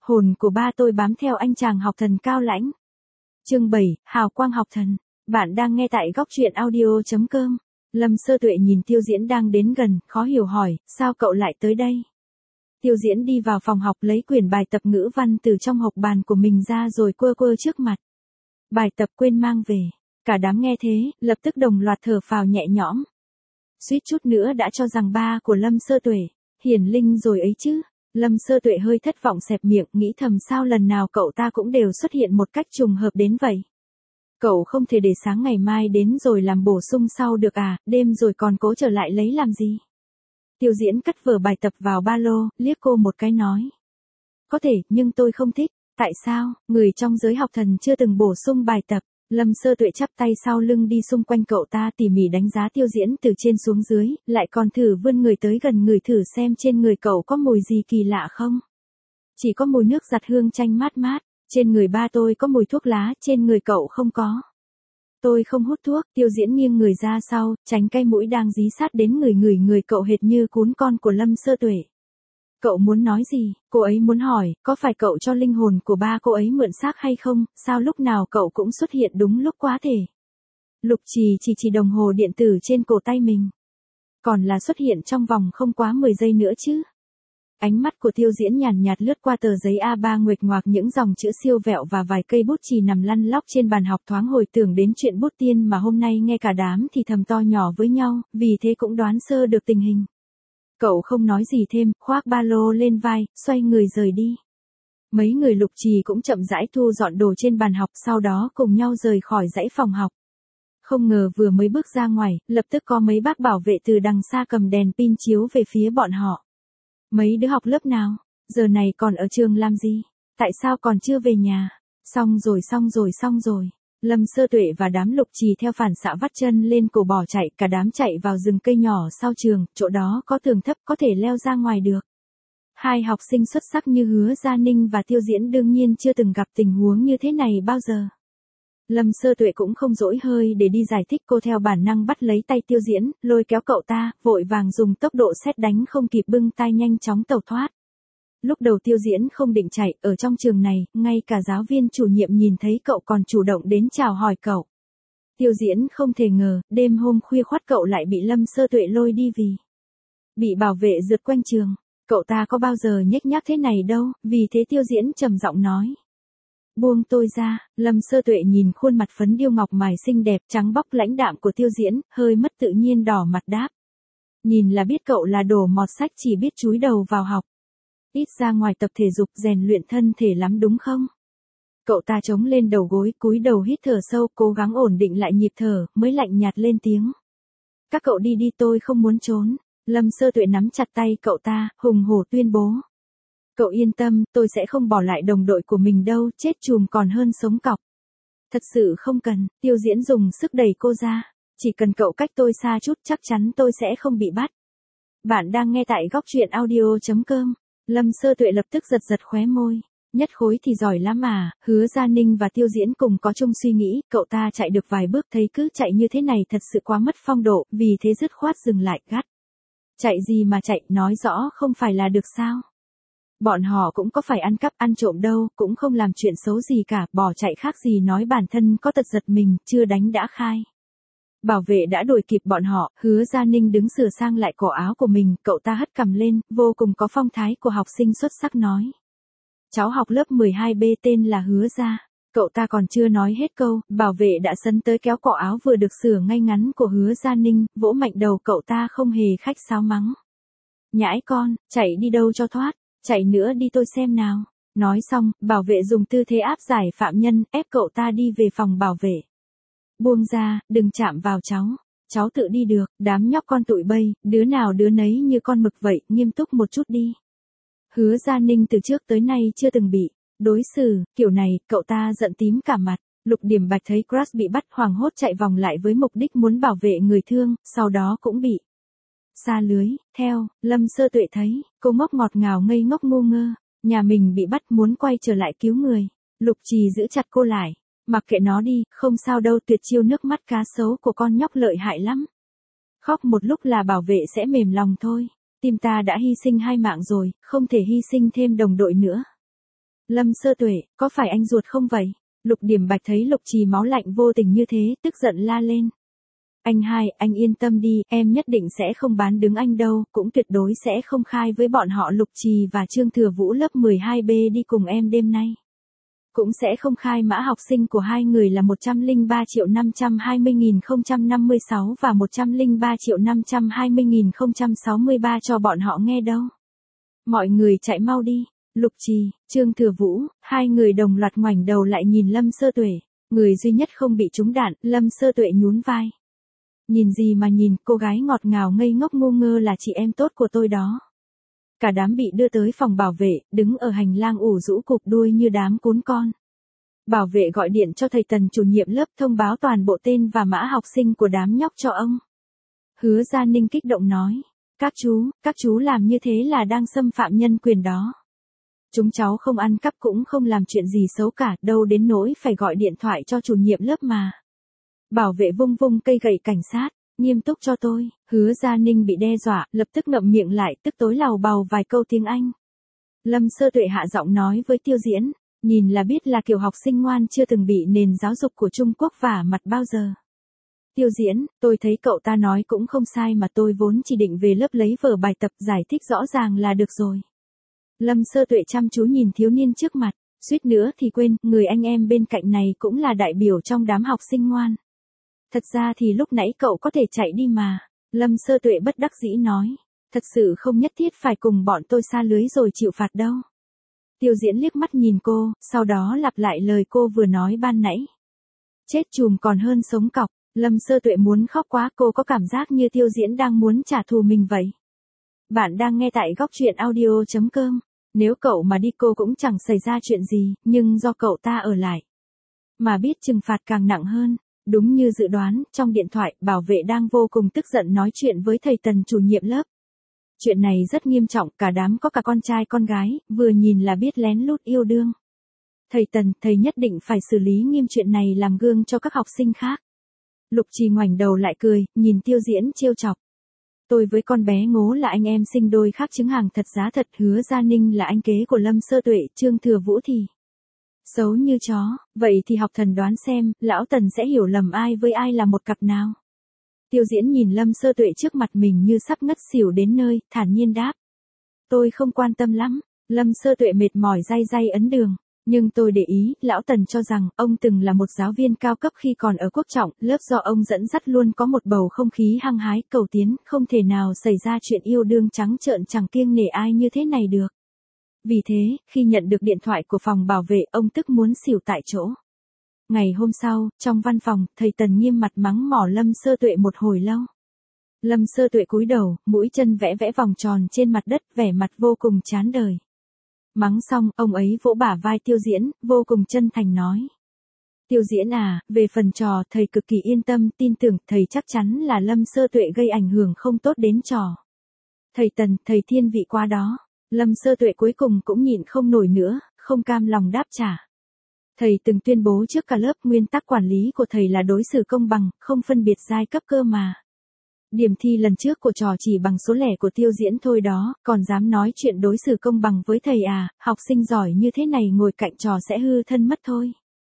Hồn của ba tôi bám theo anh chàng học thần cao lãnh. Chương 7, Hào quang học thần. Bạn đang nghe tại góc truyện audio.com. Lâm Sơ Tuệ nhìn Tiêu Diễn đang đến gần, khó hiểu hỏi, sao cậu lại tới đây? Tiêu Diễn đi vào phòng học lấy quyển bài tập ngữ văn từ trong hộc bàn của mình ra rồi quơ quơ trước mặt. Bài tập quên mang về. Cả đám nghe thế, lập tức đồng loạt thở phào nhẹ nhõm. Suýt chút nữa đã cho rằng ba của Lâm Sơ Tuệ, hiển linh rồi ấy chứ. Lâm Sơ Tuệ hơi thất vọng xẹp miệng, nghĩ thầm sao lần nào cậu ta cũng đều xuất hiện một cách trùng hợp đến vậy. Cậu không thể để sáng ngày mai đến rồi làm bổ sung sau được à, đêm rồi còn cố trở lại lấy làm gì. Tiêu Diễn cất vở bài tập vào ba lô, liếc cô một cái nói. Có thể, nhưng tôi không thích. Tại sao? Người trong giới học thần chưa từng bổ sung bài tập. Lâm Sơ Tuệ chắp tay sau lưng đi xung quanh cậu ta tỉ mỉ đánh giá Tiêu Diễn từ trên xuống dưới, lại còn thử vươn người tới gần người thử xem trên người cậu có mùi gì kỳ lạ không. Chỉ có mùi nước giặt hương chanh mát mát, trên người ba tôi có mùi thuốc lá, trên người cậu không có. Tôi không hút thuốc. Tiêu Diễn nghiêng người ra sau, tránh cái mũi đang dí sát đến người cậu hệt như cún con của Lâm Sơ Tuệ. Cậu muốn nói gì? Cô ấy muốn hỏi, có phải cậu cho linh hồn của ba cô ấy mượn xác hay không, sao lúc nào cậu cũng xuất hiện đúng lúc quá thể. Lục Trì chỉ đồng hồ điện tử trên cổ tay mình. Còn là xuất hiện trong vòng không quá 10 giây nữa chứ. Ánh mắt của Tiêu Diễn nhàn nhạt lướt qua tờ giấy A3 nguệch ngoạc những dòng chữ siêu vẹo và vài cây bút chì nằm lăn lóc trên bàn học, thoáng hồi tưởng đến chuyện bút tiên mà hôm nay nghe cả đám thì thầm to nhỏ với nhau, vì thế cũng đoán sơ được tình hình. Cậu không nói gì thêm, khoác ba lô lên vai, xoay người rời đi. Mấy người Lục Trì cũng chậm rãi thu dọn đồ trên bàn học, sau đó cùng nhau rời khỏi dãy phòng học. Không ngờ vừa mới bước ra ngoài, lập tức có mấy bác bảo vệ từ đằng xa cầm đèn pin chiếu về phía bọn họ. Mấy đứa học lớp nào? Giờ này còn ở trường làm gì? Tại sao còn chưa về nhà? Xong rồi. Lâm Sơ Tuệ và đám Lục Trì theo phản xạ vắt chân lên cổ bỏ chạy, cả đám chạy vào rừng cây nhỏ sau trường, chỗ đó có tường thấp có thể leo ra ngoài được. Hai học sinh xuất sắc như Hứa Gia Ninh và Tiêu Diễn đương nhiên chưa từng gặp tình huống như thế này bao giờ. Lâm Sơ Tuệ cũng không dỗi hơi để đi giải thích, cô theo bản năng bắt lấy tay Tiêu Diễn, lôi kéo cậu ta, vội vàng dùng tốc độ sét đánh không kịp bưng tay nhanh chóng tẩu thoát. Lúc đầu Tiêu Diễn không định chạy, ở trong trường này, ngay cả giáo viên chủ nhiệm nhìn thấy cậu còn chủ động đến chào hỏi cậu. Tiêu Diễn không thể ngờ, đêm hôm khuya khoắt cậu lại bị Lâm Sơ Tuệ lôi đi vì bị bảo vệ rượt quanh trường. Cậu ta có bao giờ nhếch nhác thế này đâu, vì thế Tiêu Diễn trầm giọng nói. Buông tôi ra. Lâm Sơ Tuệ nhìn khuôn mặt phấn điêu ngọc mài xinh đẹp trắng bóc lãnh đạm của Tiêu Diễn, hơi mất tự nhiên đỏ mặt đáp. Nhìn là biết cậu là đồ mọt sách chỉ biết chúi đầu vào học. Ít ra ngoài tập thể dục rèn luyện thân thể lắm đúng không? Cậu ta chống lên đầu gối, cúi đầu hít thở sâu, cố gắng ổn định lại nhịp thở, mới lạnh nhạt lên tiếng. Các cậu đi đi, tôi không muốn trốn. Lâm Sơ Tuệ nắm chặt tay cậu ta, hùng hổ tuyên bố. Cậu yên tâm, tôi sẽ không bỏ lại đồng đội của mình đâu, chết chùm còn hơn sống cọc. Thật sự không cần. Tiêu Diễn dùng sức đẩy cô ra. Chỉ cần cậu cách tôi xa chút chắc chắn tôi sẽ không bị bắt. Bạn đang nghe tại góc truyện audio.com. Lâm Sơ Tuệ lập tức giật khóe môi. Nhất khối thì giỏi lắm mà. Hứa Gia Ninh và Tiêu Diễn cùng có chung suy nghĩ, cậu ta chạy được vài bước thấy cứ chạy như thế này thật sự quá mất phong độ, vì thế dứt khoát dừng lại gắt. Chạy gì mà chạy, nói rõ không phải là được sao? Bọn họ cũng có phải ăn cắp ăn trộm đâu, cũng không làm chuyện xấu gì cả, bỏ chạy khác gì nói bản thân có tật giật mình, chưa đánh đã khai. Bảo vệ đã đuổi kịp bọn họ, Hứa Gia Ninh đứng sửa sang lại cổ áo của mình, cậu ta hất cằm lên, vô cùng có phong thái của học sinh xuất sắc nói. Cháu học lớp 12B tên là Hứa Gia. Cậu ta còn chưa nói hết câu, bảo vệ đã sấn tới kéo cổ áo vừa được sửa ngay ngắn của Hứa Gia Ninh, vỗ mạnh đầu cậu ta không hề khách sáo mắng. Nhãi con, chạy đi đâu cho thoát, chạy nữa đi tôi xem nào. Nói xong, bảo vệ dùng tư thế áp giải phạm nhân, ép cậu ta đi về phòng bảo vệ. Buông ra, đừng chạm vào cháu tự đi được. Đám nhóc con tụi bay, đứa nào đứa nấy như con mực vậy, nghiêm túc một chút đi. Hứa Gia Ninh từ trước tới nay chưa từng bị đối xử kiểu này, cậu ta giận tím cả mặt. Lục Điểm Bạch thấy Crush bị bắt hoảng hốt chạy vòng lại với mục đích muốn bảo vệ người thương, sau đó cũng bị sa lưới. Theo Lâm Sơ Tuệ thấy, cô ngốc ngọt ngào ngây ngốc ngu ngơ, nhà mình bị bắt muốn quay trở lại cứu người. Lục Trì giữ chặt cô lại. Mặc kệ nó đi, không sao đâu, tuyệt chiêu nước mắt cá sấu của con nhóc lợi hại lắm. Khóc một lúc là bảo vệ sẽ mềm lòng thôi. Tim ta đã hy sinh 2 mạng rồi, không thể hy sinh thêm đồng đội nữa. Lâm Sơ Tuệ, có phải anh ruột không vậy? Lục Điểm Bạch thấy Lục Trì máu lạnh vô tình như thế, tức giận la lên. Anh hai, anh yên tâm đi, em nhất định sẽ không bán đứng anh đâu, cũng tuyệt đối sẽ không khai với bọn họ Lục Trì và Trương Thừa Vũ lớp 12B đi cùng em đêm nay. Cũng sẽ không khai mã học sinh của hai người là 103.520.056 và 103.520.063 cho bọn họ nghe đâu. Mọi người chạy mau đi. Lục Trì, Trương Thừa Vũ, hai người đồng loạt ngoảnh đầu lại nhìn Lâm Sơ Tuệ. Người duy nhất không bị trúng đạn, Lâm Sơ Tuệ nhún vai. Nhìn gì mà nhìn, cô gái ngọt ngào ngây ngốc ngu ngơ là chị em tốt của tôi đó. Cả đám bị đưa tới phòng bảo vệ, đứng ở hành lang ủ rũ cụp đuôi như đám cún con. Bảo vệ gọi điện cho thầy Tần chủ nhiệm lớp thông báo toàn bộ tên và mã học sinh của đám nhóc cho ông. Hứa Gia Ninh kích động nói. Các chú làm như thế là đang xâm phạm nhân quyền đó. Chúng cháu không ăn cắp cũng không làm chuyện gì xấu cả, đâu đến nỗi phải gọi điện thoại cho chủ nhiệm lớp mà. Bảo vệ vung vung cây gậy cảnh sát, nghiêm túc cho tôi. Hứa Gia Ninh bị đe dọa, lập tức ngậm miệng lại, tức tối làu bàu vài câu tiếng Anh. Lâm Sơ Tuệ hạ giọng nói với Tiêu Diễn, nhìn là biết là kiểu học sinh ngoan chưa từng bị nền giáo dục của Trung Quốc vả mặt bao giờ. Tiêu Diễn, tôi thấy cậu ta nói cũng không sai mà tôi vốn chỉ định về lớp lấy vở bài tập giải thích rõ ràng là được rồi. Lâm Sơ Tuệ chăm chú nhìn thiếu niên trước mặt, suýt nữa thì quên, người anh em bên cạnh này cũng là đại biểu trong đám học sinh ngoan. Thật ra thì lúc nãy cậu có thể chạy đi mà. Lâm Sơ Tuệ bất đắc dĩ nói. Thật sự không nhất thiết phải cùng bọn tôi sa lưới rồi chịu phạt đâu. Tiêu Diễn liếc mắt nhìn cô, sau đó lặp lại lời cô vừa nói ban nãy. Chết chùm còn hơn sống cọc. Lâm Sơ Tuệ muốn khóc quá, cô có cảm giác như Tiêu Diễn đang muốn trả thù mình vậy. Bạn đang nghe tại góc truyện audio.com. Nếu cậu mà đi cô cũng chẳng xảy ra chuyện gì, nhưng do cậu ta ở lại. Mà biết trừng phạt càng nặng hơn. Đúng như dự đoán, trong điện thoại, bảo vệ đang vô cùng tức giận nói chuyện với thầy Tần chủ nhiệm lớp. Chuyện này rất nghiêm trọng, cả đám có cả con trai con gái, vừa nhìn là biết lén lút yêu đương. Thầy Tần, thầy nhất định phải xử lý nghiêm chuyện này làm gương cho các học sinh khác. Lục Trì ngoảnh đầu lại cười, nhìn Tiêu Diễn trêu chọc. Tôi với con bé Ngố là anh em sinh đôi khác chứng hàng thật giá thật. Hứa Gia Ninh là anh kế của Lâm Sơ Tuệ, Trương Thừa Vũ thì xấu như chó. Vậy thì học thần đoán xem, lão Tần sẽ hiểu lầm ai với ai là một cặp nào. Tiêu Diễn nhìn Lâm Sơ Tuệ trước mặt mình như sắp ngất xỉu đến nơi, thản nhiên đáp. Tôi không quan tâm lắm. Lâm Sơ Tuệ mệt mỏi day day ấn đường. Nhưng tôi để ý, lão Tần cho rằng, ông từng là một giáo viên cao cấp khi còn ở Quốc Trọng, lớp do ông dẫn dắt luôn có một bầu không khí hăng hái, cầu tiến, không thể nào xảy ra chuyện yêu đương trắng trợn chẳng kiêng nể ai như thế này được. Vì thế, khi nhận được điện thoại của phòng bảo vệ, ông tức muốn xỉu tại chỗ. Ngày hôm sau, trong văn phòng, thầy Tần nghiêm mặt mắng mỏ Lâm Sơ Tuệ một hồi lâu. Lâm Sơ Tuệ cúi đầu, mũi chân vẽ vẽ vòng tròn trên mặt đất, vẻ mặt vô cùng chán đời. Mắng xong, ông ấy vỗ bả vai Tiêu Diễn, vô cùng chân thành nói. Tiêu Diễn à, về phần trò, thầy cực kỳ yên tâm, tin tưởng, thầy chắc chắn là Lâm Sơ Tuệ gây ảnh hưởng không tốt đến trò. Thầy Tần, thầy thiên vị quá đó. Lâm Sơ Tuệ cuối cùng cũng nhịn không nổi nữa, không cam lòng đáp trả. Thầy từng tuyên bố trước cả lớp nguyên tắc quản lý của thầy là đối xử công bằng, không phân biệt giai cấp cơ mà. Điểm thi lần trước của trò chỉ bằng số lẻ của Tiêu Diễn thôi đó, còn dám nói chuyện đối xử công bằng với thầy à, học sinh giỏi như thế này ngồi cạnh trò sẽ hư thân mất thôi.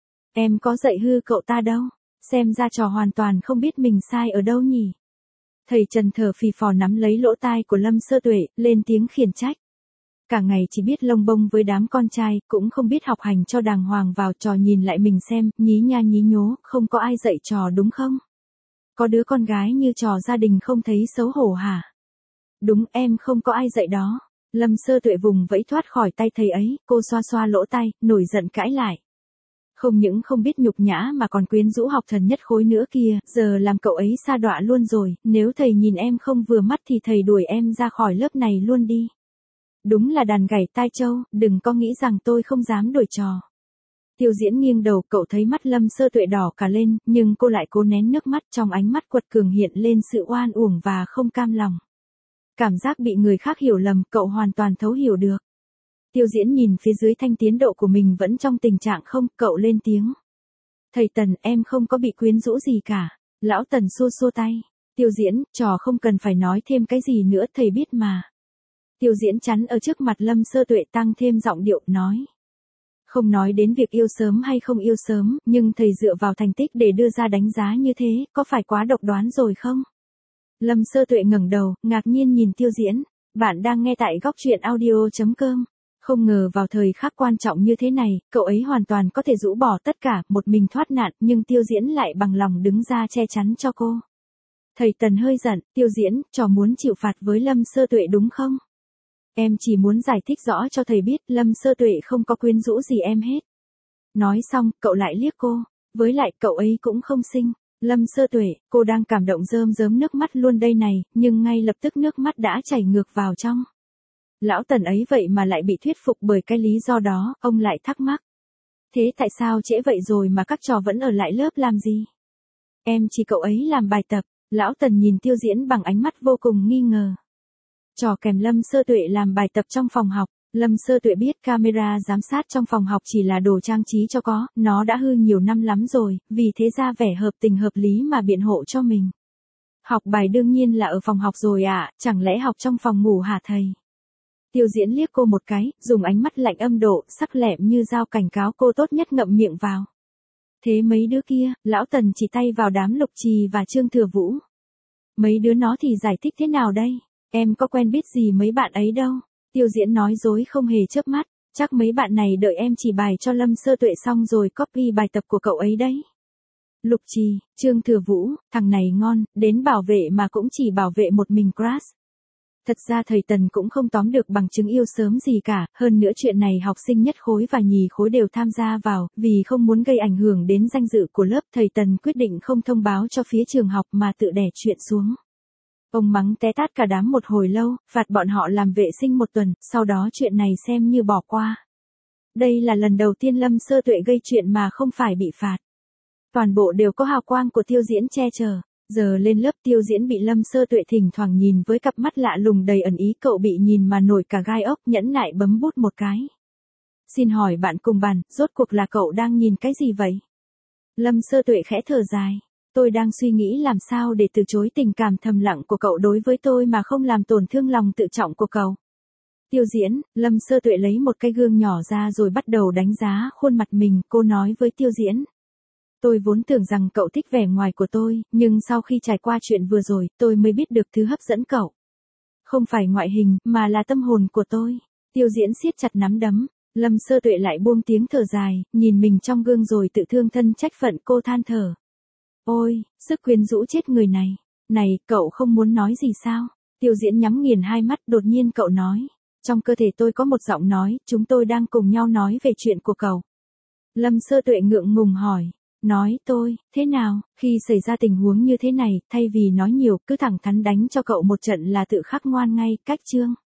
Em có dạy hư cậu ta đâu, xem ra trò hoàn toàn không biết mình sai ở đâu nhỉ. Thầy Trần thở phì phò nắm lấy lỗ tai của Lâm Sơ Tuệ, lên tiếng khiển trách. Cả ngày chỉ biết lông bông với đám con trai, cũng không biết học hành cho đàng hoàng vào. Trò nhìn lại mình xem, nhí nha nhí nhố, không có ai dạy trò đúng không? Có đứa con gái như trò gia đình không thấy xấu hổ hả? Đúng, em không có ai dạy đó. Lâm Sơ Tuệ vùng vẫy thoát khỏi tay thầy ấy, cô xoa xoa lỗ tai, nổi giận cãi lại. Không những không biết nhục nhã mà còn quyến rũ học thần nhất khối nữa kìa, giờ làm cậu ấy sa đọa luôn rồi, nếu thầy nhìn em không vừa mắt thì thầy đuổi em ra khỏi lớp này luôn đi. Đúng là đàn gảy tai trâu, đừng có nghĩ rằng tôi không dám đổi trò. Tiêu Diễn nghiêng đầu, cậu thấy mắt Lâm Sơ Tuệ đỏ cả lên, nhưng cô lại cố nén nước mắt, trong ánh mắt quật cường hiện lên sự oan uổng và không cam lòng. Cảm giác bị người khác hiểu lầm, cậu hoàn toàn thấu hiểu được. Tiêu Diễn nhìn phía dưới thanh tiến độ của mình vẫn trong tình trạng không, cậu lên tiếng. Thầy Tần, em không có bị quyến rũ gì cả. Lão Tần xua xua tay. Tiêu Diễn, trò không cần phải nói thêm cái gì nữa, thầy biết mà. Tiêu Diễn chắn ở trước mặt Lâm Sơ Tuệ tăng thêm giọng điệu, nói. Không nói đến việc yêu sớm hay không yêu sớm, nhưng thầy dựa vào thành tích để đưa ra đánh giá như thế, có phải quá độc đoán rồi không? Lâm Sơ Tuệ ngẩng đầu, ngạc nhiên nhìn Tiêu Diễn. Bạn đang nghe tại góc truyện audio.com. Không ngờ vào thời khắc quan trọng như thế này, cậu ấy hoàn toàn có thể rũ bỏ tất cả, một mình thoát nạn, nhưng Tiêu Diễn lại bằng lòng đứng ra che chắn cho cô. Thầy Tần hơi giận, Tiêu Diễn, trò muốn chịu phạt với Lâm Sơ Tuệ đúng không? Em chỉ muốn giải thích rõ cho thầy biết, Lâm Sơ Tuệ không có quyến rũ gì em hết. Nói xong, cậu lại liếc cô. Với lại, cậu ấy cũng không xinh. Lâm Sơ Tuệ, cô đang cảm động rơm rớm nước mắt luôn đây này, nhưng ngay lập tức nước mắt đã chảy ngược vào trong. Lão Tần ấy vậy mà lại bị thuyết phục bởi cái lý do đó, ông lại thắc mắc. Thế tại sao trễ vậy rồi mà các trò vẫn ở lại lớp làm gì? Em chỉ cậu ấy làm bài tập. Lão Tần nhìn Tiêu Diễn bằng ánh mắt vô cùng nghi ngờ. Trò kèm Lâm Sơ Tuệ làm bài tập trong phòng học. Lâm Sơ Tuệ biết camera giám sát trong phòng học chỉ là đồ trang trí cho có, nó đã hư nhiều năm lắm rồi, vì thế ra vẻ hợp tình hợp lý mà biện hộ cho mình. Học bài đương nhiên là ở phòng học rồi ạ, chẳng lẽ học trong phòng ngủ hả thầy? Tiêu Diễn liếc cô một cái, dùng ánh mắt lạnh âm độ, sắc lẹm như dao cảnh cáo cô tốt nhất ngậm miệng vào. Thế mấy đứa kia, Lão Tần chỉ tay vào đám Lục Trì và Trương Thừa Vũ. Mấy đứa nó thì giải thích thế nào đây? Em có quen biết gì mấy bạn ấy đâu. Tiêu Diễn nói dối không hề chớp mắt, chắc mấy bạn này đợi em chỉ bài cho Lâm Sơ Tuệ xong rồi copy bài tập của cậu ấy đấy. Lục Trì, Trương Thừa Vũ, thằng này ngon, đến bảo vệ mà cũng chỉ bảo vệ một mình crush. Thật ra thầy Tần cũng không tóm được bằng chứng yêu sớm gì cả, hơn nữa chuyện này học sinh nhất khối và nhì khối đều tham gia vào, vì không muốn gây ảnh hưởng đến danh dự của lớp, thầy Tần quyết định không thông báo cho phía trường học mà tự đè chuyện xuống. Ông mắng té tát cả đám một hồi lâu, phạt bọn họ làm vệ sinh một tuần, sau đó chuyện này xem như bỏ qua. Đây là lần đầu tiên Lâm Sơ Tuệ gây chuyện mà không phải bị phạt. Toàn bộ đều có hào quang của Tiêu Diễn che chở. Giờ lên lớp Tiêu Diễn bị Lâm Sơ Tuệ thỉnh thoảng nhìn với cặp mắt lạ lùng đầy ẩn ý, cậu bị nhìn mà nổi cả gai ốc, nhẫn nại bấm bút một cái. Xin hỏi bạn cùng bàn, rốt cuộc là cậu đang nhìn cái gì vậy? Lâm Sơ Tuệ khẽ thở dài. Tôi đang suy nghĩ làm sao để từ chối tình cảm thầm lặng của cậu đối với tôi mà không làm tổn thương lòng tự trọng của cậu. Tiêu Diễn, Lâm Sơ Tuệ lấy một cái gương nhỏ ra rồi bắt đầu đánh giá khuôn mặt mình, cô nói với Tiêu Diễn. Tôi vốn tưởng rằng cậu thích vẻ ngoài của tôi, nhưng sau khi trải qua chuyện vừa rồi, tôi mới biết được thứ hấp dẫn cậu. Không phải ngoại hình, mà là tâm hồn của tôi. Tiêu Diễn siết chặt nắm đấm, Lâm Sơ Tuệ lại buông tiếng thở dài, nhìn mình trong gương rồi tự thương thân trách phận, cô than thở. Ôi, sức quyến rũ chết người này. Này, cậu không muốn nói gì sao? Tiêu Diễn nhắm nghiền hai mắt, đột nhiên cậu nói. Trong cơ thể tôi có một giọng nói, chúng tôi đang cùng nhau nói về chuyện của cậu. Lâm Sơ Tuệ ngượng ngùng hỏi. Nói tôi, thế nào, khi xảy ra tình huống như thế này, thay vì nói nhiều, cứ thẳng thắn đánh cho cậu một trận là tự khắc ngoan ngay, cách chương.